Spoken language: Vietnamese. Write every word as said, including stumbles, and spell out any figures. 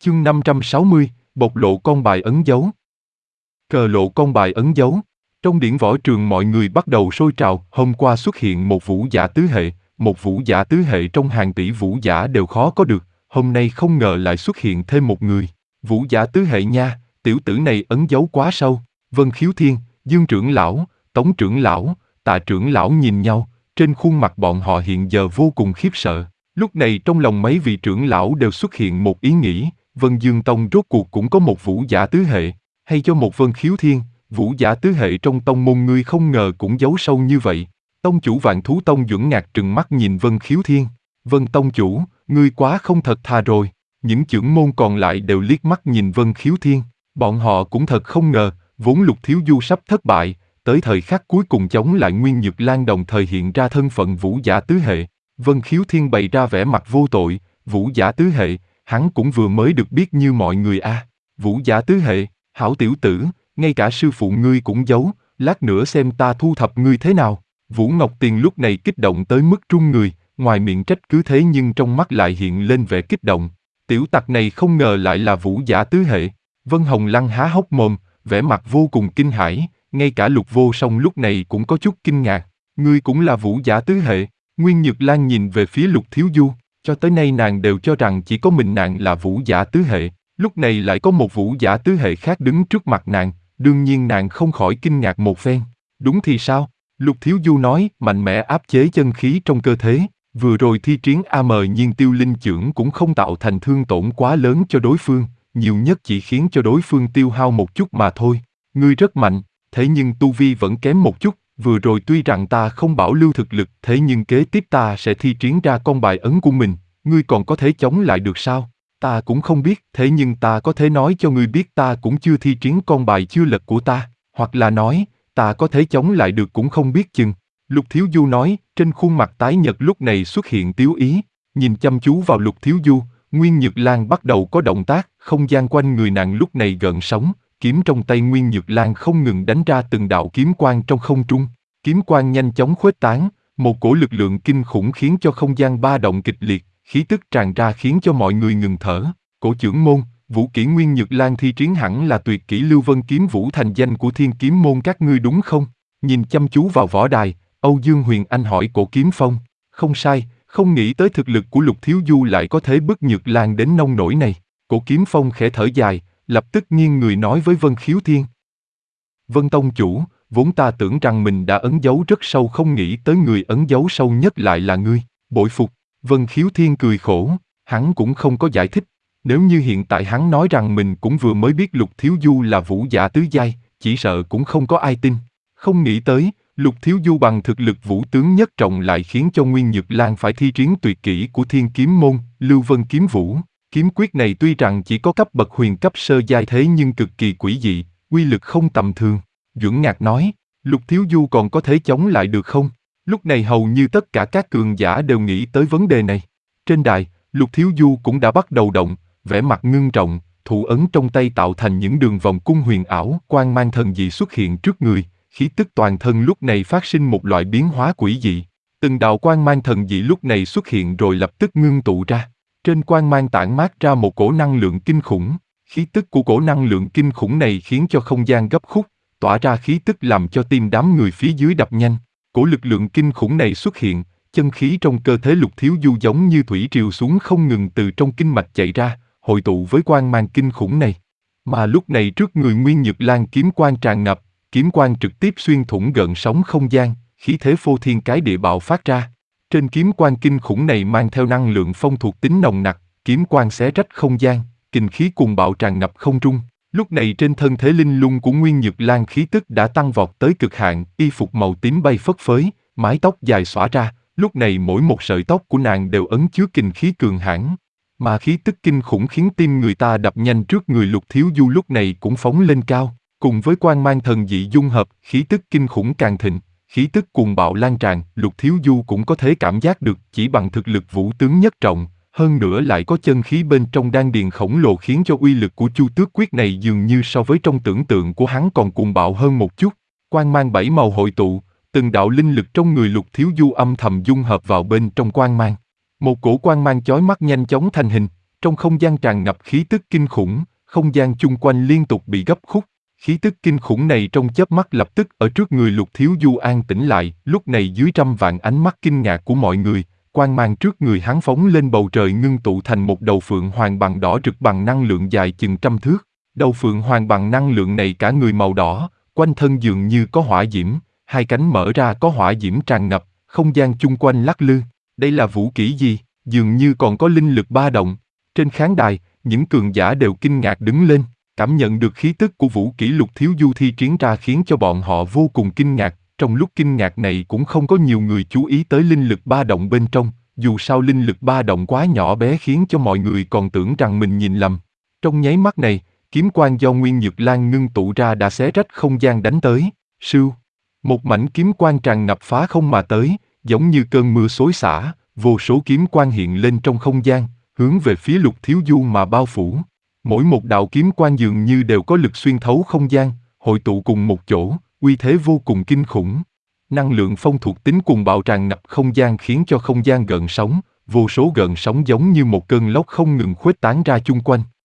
Chương năm trăm sáu mươi, bộc lộ con bài ấn dấu. Cờ lộ con bài ấn dấu. Trong điển võ trường mọi người bắt đầu sôi trào, hôm qua xuất hiện một vũ giả tứ hệ, một vũ giả tứ hệ trong hàng tỷ vũ giả đều khó có được, hôm nay không ngờ lại xuất hiện thêm một người. Vũ giả tứ hệ nha, tiểu tử này ấn dấu quá sâu. Vân Khiếu Thiên, Dương trưởng lão, Tống trưởng lão, Tạ trưởng lão nhìn nhau, trên khuôn mặt bọn họ hiện giờ vô cùng khiếp sợ. Lúc này trong lòng mấy vị trưởng lão đều xuất hiện một ý nghĩ, Vân Dương Tông rốt cuộc cũng có một vũ giả tứ hệ, hay cho một Vân Khiếu Thiên, vũ giả tứ hệ trong tông môn ngươi không ngờ cũng giấu sâu như vậy. Tông chủ Vạn Thú Tông Duẩn Ngạc trừng mắt nhìn Vân Khiếu Thiên, Vân Tông chủ, ngươi quá không thật thà rồi. Những trưởng môn còn lại đều liếc mắt nhìn Vân Khiếu Thiên, bọn họ cũng thật không ngờ, vốn Lục Thiếu Du sắp thất bại, tới thời khắc cuối cùng chống lại Nguyên Nhược Lan đồng thời hiện ra thân phận vũ giả tứ hệ. Vân Khiếu Thiên bày ra vẻ mặt vô tội, vũ giả tứ hệ, hắn cũng vừa mới được biết như mọi người a. À. Vũ giả tứ hệ, hảo tiểu tử, ngay cả sư phụ ngươi cũng giấu, lát nữa xem ta thu thập ngươi thế nào. Vũ Ngọc Tiền lúc này kích động tới mức run người, ngoài miệng trách cứ thế nhưng trong mắt lại hiện lên vẻ kích động. Tiểu tặc này không ngờ lại là vũ giả tứ hệ. Vân Hồng Lăng há hốc mồm, vẻ mặt vô cùng kinh hãi, ngay cả Lục Vô Song lúc này cũng có chút kinh ngạc. Ngươi cũng là vũ giả tứ hệ. Nguyên Nhược Lan nhìn về phía Lục Thiếu Du, cho tới nay nàng đều cho rằng chỉ có mình nàng là vũ giả tứ hệ, lúc này lại có một vũ giả tứ hệ khác đứng trước mặt nàng, đương nhiên nàng không khỏi kinh ngạc một phen. Đúng thì sao? Lục Thiếu Du nói, mạnh mẽ áp chế chân khí trong cơ thể, vừa rồi thi triển A Mờ Nhiên Tiêu Linh Chưởng cũng không tạo thành thương tổn quá lớn cho đối phương, nhiều nhất chỉ khiến cho đối phương tiêu hao một chút mà thôi. Ngươi rất mạnh, thế nhưng tu vi vẫn kém một chút. Vừa rồi tuy rằng ta không bảo lưu thực lực, thế nhưng kế tiếp ta sẽ thi triển ra con bài ấn của mình, ngươi còn có thể chống lại được sao? Ta cũng không biết, thế nhưng ta có thể nói cho ngươi biết ta cũng chưa thi triển con bài chưa lật của ta, hoặc là nói, ta có thể chống lại được cũng không biết chừng. Lục Thiếu Du nói, trên khuôn mặt tái nhợt lúc này xuất hiện tiếu ý, nhìn chăm chú vào Lục Thiếu Du, Nguyên Nhược Lan bắt đầu có động tác, không gian quanh người nàng lúc này gợn sóng. Kiếm trong tay Nguyên Nhược Lan không ngừng đánh ra từng đạo kiếm quang trong không trung, kiếm quang nhanh chóng khuếch tán, một cổ lực lượng kinh khủng khiến cho không gian ba động kịch liệt, khí tức tràn ra khiến cho mọi người ngừng thở. Cổ trưởng môn, vũ kỹ Nguyên Nhược Lan thi triển hẳn là tuyệt kỹ Lưu Vân Kiếm Vũ thành danh của Thiên Kiếm môn các ngươi đúng không? Nhìn chăm chú vào võ đài, Âu Dương Huyền Anh hỏi Cổ Kiếm Phong. Không sai, không nghĩ tới thực lực của Lục Thiếu Du lại có thể bức Nhược Lan đến nông nỗi này. Cổ Kiếm Phong khẽ thở dài, lập tức nghiêng người nói với Vân Khiếu Thiên. Vân Tông chủ, vốn ta tưởng rằng mình đã ấn dấu rất sâu, không nghĩ tới người ấn dấu sâu nhất lại là ngươi, bội phục. Vân Khiếu Thiên cười khổ, hắn cũng không có giải thích. Nếu như hiện tại hắn nói rằng mình cũng vừa mới biết Lục Thiếu Du là vũ giả tứ giai, chỉ sợ cũng không có ai tin. Không nghĩ tới, Lục Thiếu Du bằng thực lực vũ tướng nhất trọng lại khiến cho Nguyên Nhược Lan phải thi triển tuyệt kỹ của Thiên Kiếm môn, Lưu Vân Kiếm Vũ. Kiếm quyết này tuy rằng chỉ có cấp bậc huyền cấp sơ giai thế nhưng cực kỳ quỷ dị, uy lực không tầm thường. Duẩn Ngạc nói, Lục Thiếu Du còn có thể chống lại được không? Lúc này hầu như tất cả các cường giả đều nghĩ tới vấn đề này. Trên đài, Lục Thiếu Du cũng đã bắt đầu động, vẻ mặt ngưng trọng, thủ ấn trong tay tạo thành những đường vòng cung huyền ảo, quang mang thần dị xuất hiện trước người, khí tức toàn thân lúc này phát sinh một loại biến hóa quỷ dị. Từng đạo quang mang thần dị lúc này xuất hiện rồi lập tức ngưng tụ ra. Trên quang mang tản mát ra một cổ năng lượng kinh khủng, khí tức của cổ năng lượng kinh khủng này khiến cho không gian gấp khúc, tỏa ra khí tức làm cho tim đám người phía dưới đập nhanh. Cổ lực lượng kinh khủng này xuất hiện, chân khí trong cơ thể Lục Thiếu Du giống như thủy triều xuống không ngừng từ trong kinh mạch chạy ra, hội tụ với quang mang kinh khủng này. Mà lúc này trước người Nguyên Nhược Lan kiếm quang tràn ngập, kiếm quang trực tiếp xuyên thủng gợn sóng không gian, khí thế phô thiên cái địa bạo phát ra. Trên kiếm quang kinh khủng này mang theo năng lượng phong thuộc tính nồng nặc, kiếm quang xé rách không gian, kình khí cuồng bạo tràn ngập không trung. Lúc này trên thân thể linh lung của Nguyên Nhược Lan khí tức đã tăng vọt tới cực hạn, y phục màu tím bay phất phới, mái tóc dài xõa ra, lúc này mỗi một sợi tóc của nàng đều ấn chứa kình khí cường hãn. Mà khí tức kinh khủng khiến tim người ta đập nhanh trước người Lục Thiếu Du lúc này cũng phóng lên cao, cùng với quang mang thần dị dung hợp, khí tức kinh khủng càng thịnh. Khí tức cuồng bạo lan tràn, Lục Thiếu Du cũng có thể cảm giác được chỉ bằng thực lực vũ tướng nhất trọng, hơn nữa lại có chân khí bên trong đan điền khổng lồ khiến cho uy lực của Chu Tước quyết này dường như so với trong tưởng tượng của hắn còn cuồng bạo hơn một chút. Quang mang bảy màu hội tụ, từng đạo linh lực trong người Lục Thiếu Du âm thầm dung hợp vào bên trong quang mang. Một cổ quang mang chói mắt nhanh chóng thành hình, Trong không gian tràn ngập khí tức kinh khủng, không gian chung quanh liên tục bị gấp khúc. Khí tức kinh khủng này trong chớp mắt lập tức ở trước người Lục Thiếu Du an tĩnh lại, lúc này dưới trăm vạn ánh mắt kinh ngạc của mọi người, quang mang trước người hắn phóng lên bầu trời ngưng tụ thành một đầu phượng hoàng bằng đỏ rực bằng năng lượng dài chừng trăm thước. Đầu phượng hoàng bằng năng lượng này cả người màu đỏ, quanh thân dường như có hỏa diễm, hai cánh mở ra có hỏa diễm tràn ngập, không gian chung quanh lắc lư. Đây là vũ kỹ gì? Dường như còn có linh lực ba động. Trên khán đài, những cường giả đều kinh ngạc đứng lên, cảm nhận được khí tức của vũ kỹ Lục Thiếu Du thi triển ra khiến cho bọn họ vô cùng kinh ngạc. Trong lúc kinh ngạc này cũng không có nhiều người chú ý tới linh lực ba động bên trong, dù sao linh lực ba động quá nhỏ bé khiến cho mọi người còn tưởng rằng mình nhìn lầm. Trong nháy mắt này, kiếm quang do Nguyên Nhược Lan ngưng tụ ra đã xé rách không gian đánh tới, sưu. Một mảnh kiếm quang tràn ngập phá không mà tới, giống như cơn mưa xối xả, vô số kiếm quang hiện lên trong không gian, hướng về phía Lục Thiếu Du mà bao phủ. Mỗi một đạo kiếm quang dường như đều có lực xuyên thấu không gian, hội tụ cùng một chỗ, uy thế vô cùng kinh khủng. Năng lượng phong thuộc tính cuồng bạo tràn ngập không gian khiến cho không gian gợn sóng, vô số gợn sóng giống như một cơn lốc không ngừng khuếch tán ra chung quanh.